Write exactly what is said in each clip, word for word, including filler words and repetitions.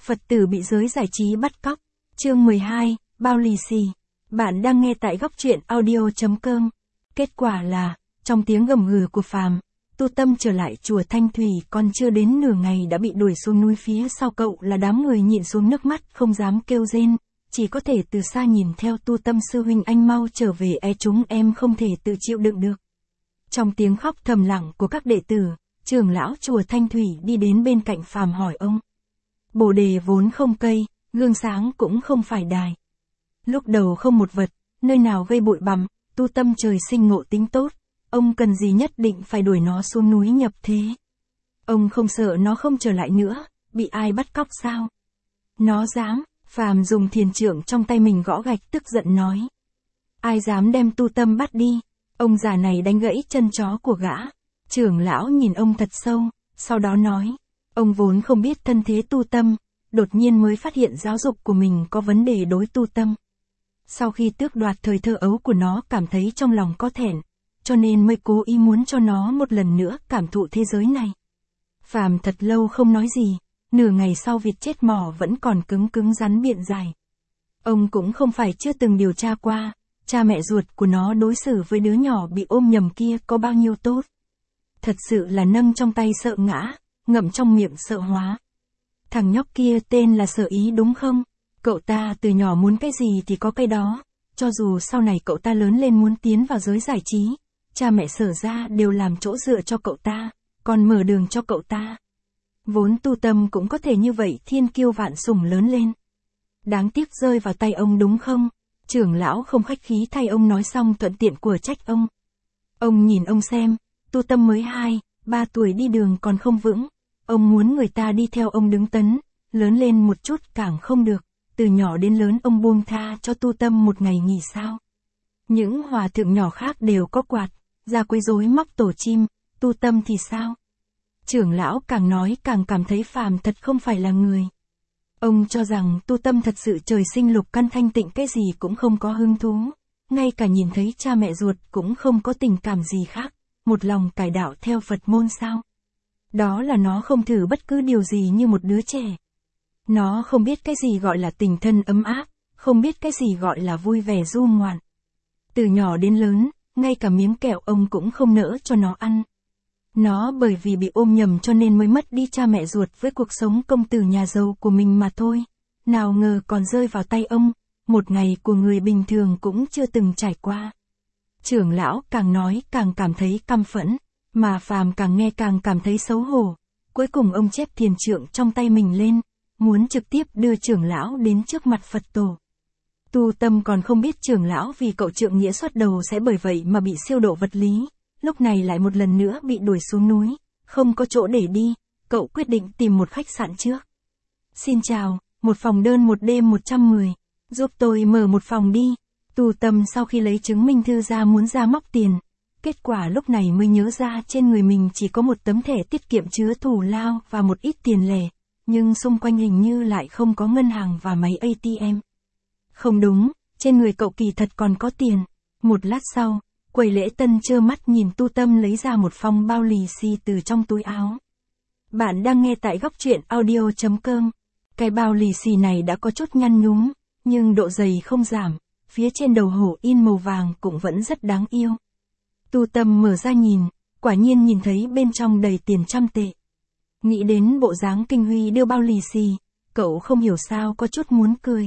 Phật tử bị giới giải trí bắt cóc. Chương mười hai, bao lì xì. Bạn đang nghe tại góc truyện audio chấm com. Kết quả là, trong tiếng gầm gừ của Phàm, Tu Tâm trở lại chùa Thanh Thủy còn chưa đến nửa ngày đã bị đuổi xuống núi. Phía sau cậu là đám người nhịn xuống nước mắt không dám kêu rên, chỉ có thể từ xa nhìn theo. Tu Tâm sư huynh, anh mau trở về, e chúng em không thể tự chịu đựng được. Trong tiếng khóc thầm lặng của các đệ tử, trưởng lão chùa Thanh Thủy đi đến bên cạnh Phàm hỏi ông. Bồ đề vốn không cây, gương sáng cũng không phải đài. Lúc đầu không một vật, nơi nào gây bụi bặm, Tu Tâm trời sinh ngộ tính tốt, ông cần gì nhất định phải đuổi nó xuống núi nhập thế. Ông không sợ nó không trở lại nữa, bị ai bắt cóc sao? Nó dám. Phàm dùng thiền trượng trong tay mình gõ gạch tức giận nói. Ai dám đem Tu Tâm bắt đi? Ông già này đánh gãy chân chó của gã. Trưởng lão nhìn ông thật sâu, sau đó nói. Ông vốn không biết thân thế Tu Tâm, đột nhiên mới phát hiện giáo dục của mình có vấn đề đối Tu Tâm. Sau khi tước đoạt thời thơ ấu của nó, cảm thấy trong lòng có thẹn, cho nên mới cố ý muốn cho nó một lần nữa cảm thụ thế giới này. Phàm thật lâu không nói gì, nửa ngày sau Việt chết mỏ vẫn còn cứng cứng rắn biện giải. Ông cũng không phải chưa từng điều tra qua, cha mẹ ruột của nó đối xử với đứa nhỏ bị ôm nhầm kia có bao nhiêu tốt. Thật sự là nâng trong tay sợ ngã, ngậm trong miệng sợ hóa. Thằng nhóc kia tên là Sở Ý đúng không? Cậu ta từ nhỏ muốn cái gì thì có cái đó, cho dù sau này cậu ta lớn lên muốn tiến vào giới giải trí, cha mẹ Sở ra đều làm chỗ dựa cho cậu ta, còn mở đường cho cậu ta. Vốn Tu Tâm cũng có thể như vậy, thiên kiêu vạn sủng lớn lên. Đáng tiếc rơi vào tay ông đúng không? Trưởng lão không khách khí thay ông nói xong thuận tiện của trách ông. Ông nhìn ông xem, Tu Tâm mới hai, ba tuổi đi đường còn không vững. Ông muốn người ta đi theo ông đứng tấn, lớn lên một chút càng không được. Từ nhỏ đến lớn ông buông tha cho Tu Tâm một ngày nghỉ sao? Những hòa thượng nhỏ khác đều có quạt, ra quấy rối móc tổ chim, Tu Tâm thì sao? Trưởng lão càng nói càng cảm thấy Phàm thật không phải là người. Ông cho rằng Tu Tâm thật sự trời sinh lục căn thanh tịnh, cái gì cũng không có hứng thú, ngay cả nhìn thấy cha mẹ ruột cũng không có tình cảm gì khác, một lòng cải đạo theo Phật môn sao? Đó là nó không thử bất cứ điều gì như một đứa trẻ. Nó không biết cái gì gọi là tình thân ấm áp, không biết cái gì gọi là vui vẻ du ngoạn. Từ nhỏ đến lớn, ngay cả miếng kẹo ông cũng không nỡ cho nó ăn. Nó bởi vì bị ôm nhầm cho nên mới mất đi cha mẹ ruột với cuộc sống công tử nhà giàu của mình mà thôi. Nào ngờ còn rơi vào tay ông, một ngày của người bình thường cũng chưa từng trải qua. Trưởng lão càng nói càng cảm thấy căm phẫn, mà Phàm càng nghe càng cảm thấy xấu hổ. Cuối cùng ông chép thiền trượng trong tay mình lên, muốn trực tiếp đưa trưởng lão đến trước mặt Phật tổ. Tu Tâm còn không biết trưởng lão vì cậu trượng nghĩa xuất đầu sẽ bởi vậy mà bị siêu độ vật lý, lúc này lại một lần nữa bị đuổi xuống núi, không có chỗ để đi, cậu quyết định tìm một khách sạn trước. Xin chào, một phòng đơn một đêm một trăm mười, giúp tôi mở một phòng đi. Tu Tâm sau khi lấy chứng minh thư ra muốn ra móc tiền, kết quả lúc này mới nhớ ra trên người mình chỉ có một tấm thẻ tiết kiệm chứa thù lao và một ít tiền lẻ, nhưng xung quanh hình như lại không có ngân hàng và máy a tê em. Không đúng, trên người cậu kỳ thật còn có tiền. Một lát sau, quầy lễ tân trơ mắt nhìn Tu Tâm lấy ra một phong bao lì xì từ trong túi áo. Bạn đang nghe tại góc truyện audio chấm com. Cái bao lì xì này đã có chút nhăn nhúm, nhưng độ dày không giảm, phía trên đầu hổ in màu vàng cũng vẫn rất đáng yêu. Tu Tâm mở ra nhìn, quả nhiên nhìn thấy bên trong đầy tiền trăm tệ. Nghĩ đến bộ dáng Kinh Huy đưa bao lì xì, cậu không hiểu sao có chút muốn cười.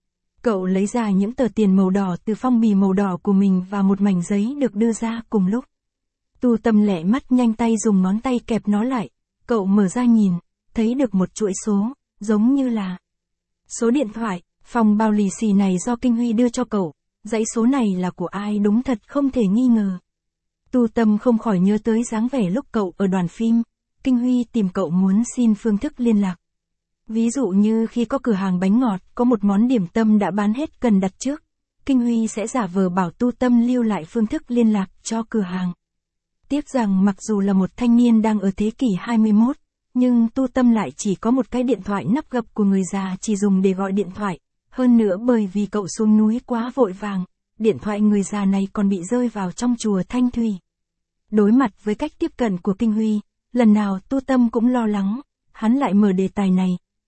Cậu lấy ra những tờ tiền màu đỏ từ phong bì màu đỏ của mình và một mảnh giấy được đưa ra cùng lúc. Tu Tâm lẹ mắt nhanh tay dùng ngón tay kẹp nó lại, cậu mở ra nhìn, thấy được một chuỗi số, giống như là số điện thoại. Phong bao lì xì này do Kinh Huy đưa cho cậu, dãy số này là của ai đúng thật không thể nghi ngờ. Tu Tâm không khỏi nhớ tới dáng vẻ lúc cậu ở đoàn phim, Kinh Huy tìm cậu muốn xin phương thức liên lạc. Ví dụ như khi có cửa hàng bánh ngọt, có một món điểm tâm đã bán hết cần đặt trước, Kinh Huy sẽ giả vờ bảo Tu Tâm lưu lại phương thức liên lạc cho cửa hàng. Tiếc rằng mặc dù là một thanh niên đang ở thế kỷ hai mươi mốt, nhưng Tu Tâm lại chỉ có một cái điện thoại nắp gập của người già chỉ dùng để gọi điện thoại. Hơn nữa bởi vì cậu xuống núi quá vội vàng, điện thoại người già này còn bị rơi vào trong chùa Thanh Thủy. Đối mặt với cách tiếp cận của Kinh Huy, lần nào Tu Tâm cũng lo lắng, hắn lại mở đề tài này,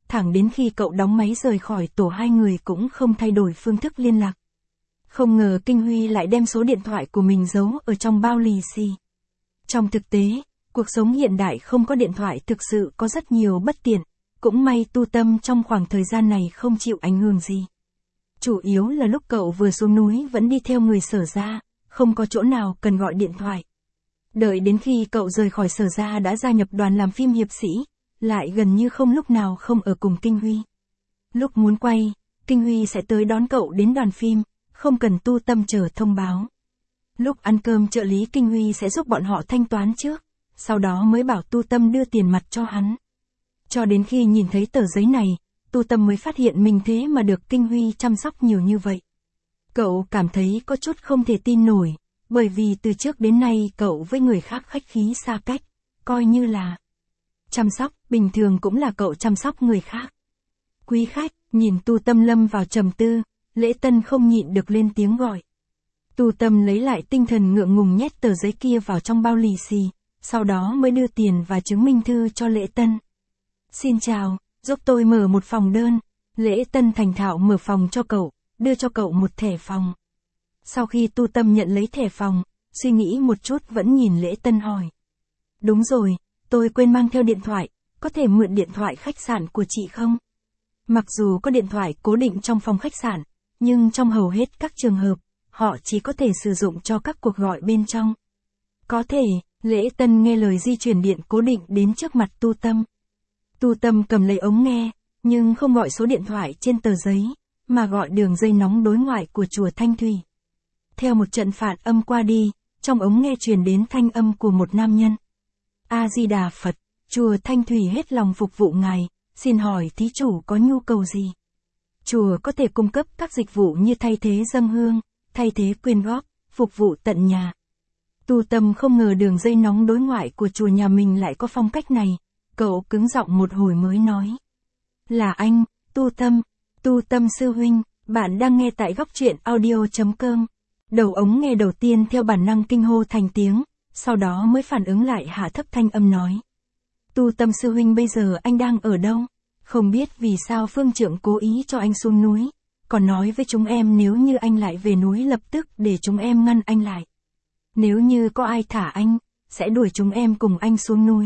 thẳng đến khi cậu đóng máy rời khỏi tổ hai người cũng không thay đổi phương thức liên lạc. Không ngờ Kinh Huy lại đem số điện thoại của mình giấu ở trong bao lì xì. Trong thực tế, cuộc sống hiện đại không có điện thoại thực sự có rất nhiều bất tiện, cũng may Tu Tâm trong khoảng thời gian này không chịu ảnh hưởng gì. Chủ yếu là lúc cậu vừa xuống núi vẫn đi theo người Sở gia, không có chỗ nào cần gọi điện thoại. Đợi đến khi cậu rời khỏi Sở gia đã gia nhập đoàn làm phim hiệp sĩ, lại gần như không lúc nào không ở cùng Kinh Huy. Lúc muốn quay, Kinh Huy sẽ tới đón cậu đến đoàn phim, không cần Tu Tâm chờ thông báo. Lúc ăn cơm trợ lý Kinh Huy sẽ giúp bọn họ thanh toán trước, sau đó mới bảo Tu Tâm đưa tiền mặt cho hắn. Cho đến khi nhìn thấy tờ giấy này, Tu Tâm mới phát hiện mình thế mà được Kinh Huy chăm sóc nhiều như vậy. Cậu cảm thấy có chút không thể tin nổi, bởi vì từ trước đến nay cậu với người khác khách khí xa cách, coi như là chăm sóc, bình thường cũng là cậu chăm sóc người khác. Quý khách, nhìn Tu Tâm lâm vào trầm tư, Lễ Tân không nhịn được lên tiếng gọi. Tu Tâm lấy lại tinh thần ngượng ngùng nhét tờ giấy kia vào trong bao lì xì, sau đó mới đưa tiền và chứng minh thư cho Lễ Tân. Xin chào, giúp tôi mở một phòng đơn. Lễ Tân thành thạo mở phòng cho cậu, đưa cho cậu một thẻ phòng. Sau khi Tu Tâm nhận lấy thẻ phòng, suy nghĩ một chút vẫn nhìn Lễ Tân hỏi. Đúng rồi, tôi quên mang theo điện thoại, có thể mượn điện thoại khách sạn của chị không? Mặc dù có điện thoại cố định trong phòng khách sạn, nhưng trong hầu hết các trường hợp, họ chỉ có thể sử dụng cho các cuộc gọi bên trong. Có thể, Lễ Tân nghe lời di chuyển điện cố định đến trước mặt Tu Tâm. Tu Tâm cầm lấy ống nghe, nhưng không gọi số điện thoại trên tờ giấy, mà gọi đường dây nóng đối ngoại của chùa Thanh Thủy. Theo một trận phản âm qua đi, trong ống nghe truyền đến thanh âm của một nam nhân. A-di-đà Phật, chùa Thanh Thủy hết lòng phục vụ ngài, xin hỏi thí chủ có nhu cầu gì? Chùa có thể cung cấp các dịch vụ như thay thế dâng hương, thay thế quyên góp, phục vụ tận nhà. Tu Tâm không ngờ đường dây nóng đối ngoại của chùa nhà mình lại có phong cách này, cậu cứng giọng một hồi mới nói. Là anh, Tu Tâm, Tu Tâm sư huynh, bạn đang nghe tại góc truyện audio chấm com. Đầu ống nghe đầu tiên theo bản năng kinh hô thành tiếng, sau đó mới phản ứng lại hạ thấp thanh âm nói. Tu Tâm sư huynh bây giờ anh đang ở đâu? Không biết vì sao phương trưởng cố ý cho anh xuống núi, còn nói với chúng em nếu như anh lại về núi lập tức để chúng em ngăn anh lại. Nếu như có ai thả anh, sẽ đuổi chúng em cùng anh xuống núi.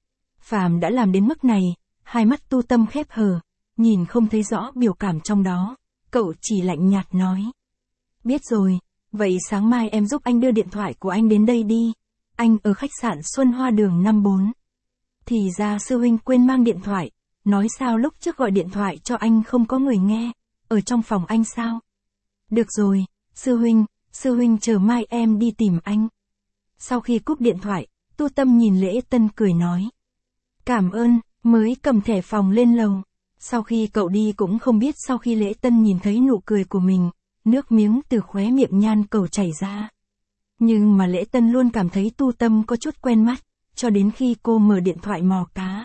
Phàm đã làm đến mức này, hai mắt Tu Tâm khép hờ, nhìn không thấy rõ biểu cảm trong đó, cậu chỉ lạnh nhạt nói. Biết rồi, vậy sáng mai em giúp anh đưa điện thoại của anh đến đây đi, anh ở khách sạn Xuân Hoa đường năm bốn. Thì ra sư huynh quên mang điện thoại, nói sao lúc trước gọi điện thoại cho anh không có người nghe, ở trong phòng anh sao? Được rồi, sư huynh, sư huynh chờ mai em đi tìm anh. Sau khi cúp điện thoại, Tu Tâm nhìn Lễ Tân cười nói. Cảm ơn, mới cầm thẻ phòng lên lầu. Sau khi cậu đi cũng không biết sau khi Lễ Tân nhìn thấy nụ cười của mình, nước miếng từ khóe miệng nhan cầu chảy ra. Nhưng mà Lễ Tân luôn cảm thấy Tu Tâm có chút quen mắt, cho đến khi cô mở điện thoại mò cá.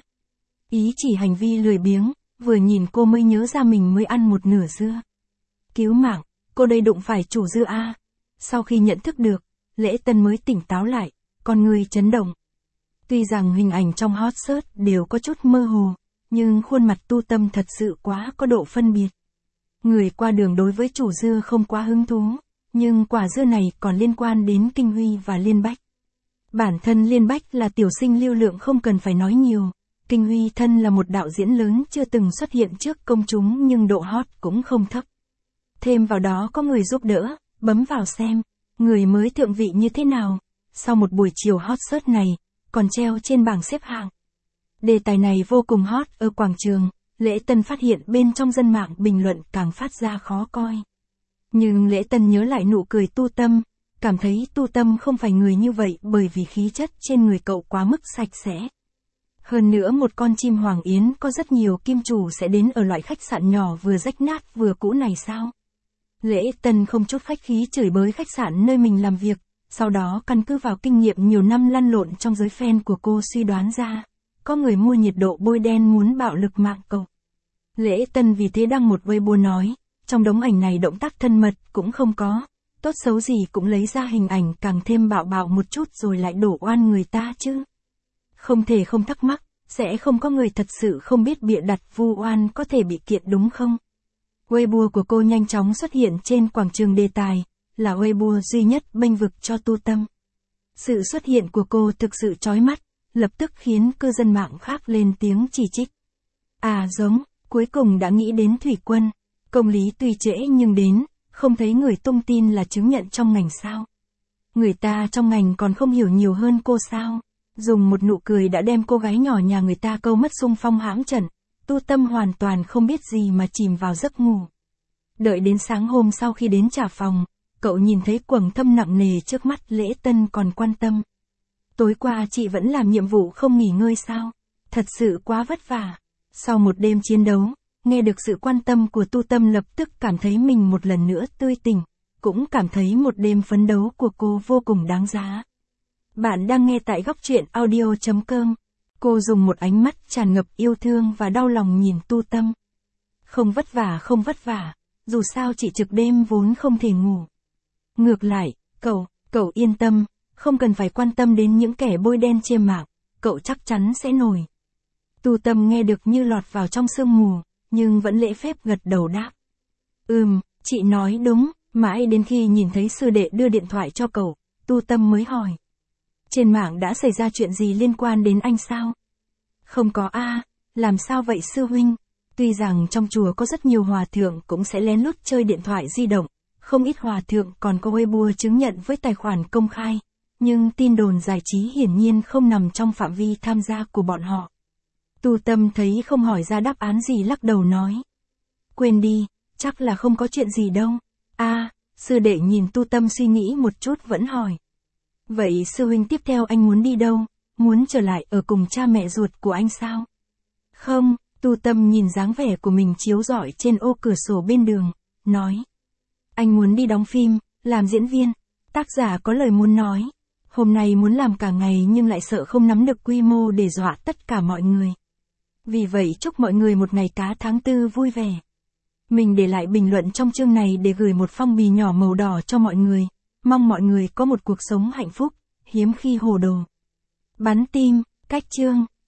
Ý chỉ hành vi lười biếng, vừa nhìn cô mới nhớ ra mình mới ăn một nửa dưa. Cứu mạng, cô đây đụng phải chủ dưa a. Sau khi nhận thức được, Lễ Tân mới tỉnh táo lại, con người chấn động. Tuy rằng hình ảnh trong hot search đều có chút mơ hồ, nhưng khuôn mặt Tu Tâm thật sự quá có độ phân biệt. Người qua đường đối với chủ dưa không quá hứng thú, nhưng quả dưa này còn liên quan đến Kinh Huy và Liên Bách. Bản thân Liên Bách là tiểu sinh lưu lượng không cần phải nói nhiều, Kinh Huy thân là một đạo diễn lớn chưa từng xuất hiện trước công chúng nhưng độ hot cũng không thấp. Thêm vào đó có người giúp đỡ, bấm vào xem, người mới thượng vị như thế nào, sau một buổi chiều hot search này, còn treo trên bảng xếp hạng. Đề tài này vô cùng hot ở quảng trường, Lễ Tân phát hiện bên trong dân mạng bình luận càng phát ra khó coi. Nhưng Lễ Tân nhớ lại nụ cười Tu Tâm, cảm thấy Tu Tâm không phải người như vậy bởi vì khí chất trên người cậu quá mức sạch sẽ. Hơn nữa một con chim hoàng yến có rất nhiều kim chủ sẽ đến ở loại khách sạn nhỏ vừa rách nát vừa cũ này sao? Lễ Tân không chút khách khí chửi bới khách sạn nơi mình làm việc, sau đó căn cứ vào kinh nghiệm nhiều năm lăn lộn trong giới fan của cô suy đoán ra, có người mua nhiệt độ bôi đen muốn bạo lực mạng cậu. Lễ Tân vì thế đăng một Weibo nói, trong đống ảnh này động tác thân mật cũng không có, tốt xấu gì cũng lấy ra hình ảnh càng thêm bạo bạo một chút rồi lại đổ oan người ta chứ. Không thể không thắc mắc, Sẽ không có người thật sự không biết bịa đặt vu oan có thể bị kiện đúng không? Weibo của cô nhanh chóng xuất hiện trên quảng trường đề tài, là Weibo duy nhất bênh vực cho Tu Tâm. Sự xuất hiện của cô thực sự chói mắt, lập tức khiến cư dân mạng khác lên tiếng chỉ trích. À giống, cuối cùng đã nghĩ đến Thủy Quân. Công lý tuy trễ nhưng đến, không thấy người tung tin là chứng nhận trong ngành sao. Người ta trong ngành còn không hiểu nhiều hơn cô sao. Dùng một nụ cười đã đem cô gái nhỏ nhà người ta câu mất xung phong hãm trận. Tu Tâm hoàn toàn không biết gì mà chìm vào giấc ngủ. Đợi đến sáng hôm sau khi đến trả phòng, cậu nhìn thấy quầng thâm nặng nề trước mắt Lễ Tân còn quan tâm. Tối qua chị vẫn làm nhiệm vụ không nghỉ ngơi sao? Thật sự quá vất vả. Sau một đêm chiến đấu, nghe được sự quan tâm của Tu Tâm lập tức cảm thấy mình một lần nữa tươi tỉnh, cũng cảm thấy một đêm phấn đấu của cô vô cùng đáng giá. Bạn đang nghe tại góc truyện audio chấm com. Cô dùng một ánh mắt tràn ngập yêu thương và đau lòng nhìn Tu Tâm. Không vất vả không vất vả, dù sao chị trực đêm vốn không thể ngủ. Ngược lại, cậu, cậu yên tâm, không cần phải quan tâm đến những kẻ bôi đen trên mạng, cậu chắc chắn sẽ nổi. Tu Tâm nghe được như lọt vào trong sương mù, nhưng vẫn lễ phép gật đầu đáp. Ừm, chị nói đúng, mãi đến khi nhìn thấy sư đệ đưa điện thoại cho cậu, Tu Tâm mới hỏi. Trên mạng đã xảy ra chuyện gì liên quan đến anh sao? Không có a, làm sao vậy sư huynh? Tuy rằng trong chùa có rất nhiều hòa thượng cũng sẽ lén lút chơi điện thoại di động, không ít hòa thượng còn có Weibo chứng nhận với tài khoản công khai, nhưng tin đồn giải trí hiển nhiên không nằm trong phạm vi tham gia của bọn họ. Tu Tâm thấy không hỏi ra đáp án gì lắc đầu nói. Quên đi, chắc là không có chuyện gì đâu. A, sư đệ nhìn Tu Tâm suy nghĩ một chút vẫn hỏi. Vậy sư huynh tiếp theo anh muốn đi đâu? Muốn trở lại ở cùng cha mẹ ruột của anh sao? Không, Tu Tâm nhìn dáng vẻ của mình chiếu rọi trên ô cửa sổ bên đường, nói. Anh muốn đi đóng phim, làm diễn viên. Tác giả có lời muốn nói. Hôm nay muốn làm cả ngày nhưng lại sợ không nắm được quy mô để dọa tất cả mọi người. Vì vậy chúc mọi người một ngày cá tháng tư vui vẻ. Mình để lại bình luận trong chương này để gửi một phong bì nhỏ màu đỏ cho mọi người. Mong mọi người có một cuộc sống hạnh phúc, hiếm khi hồ đồ. Bắn tim, cách chương.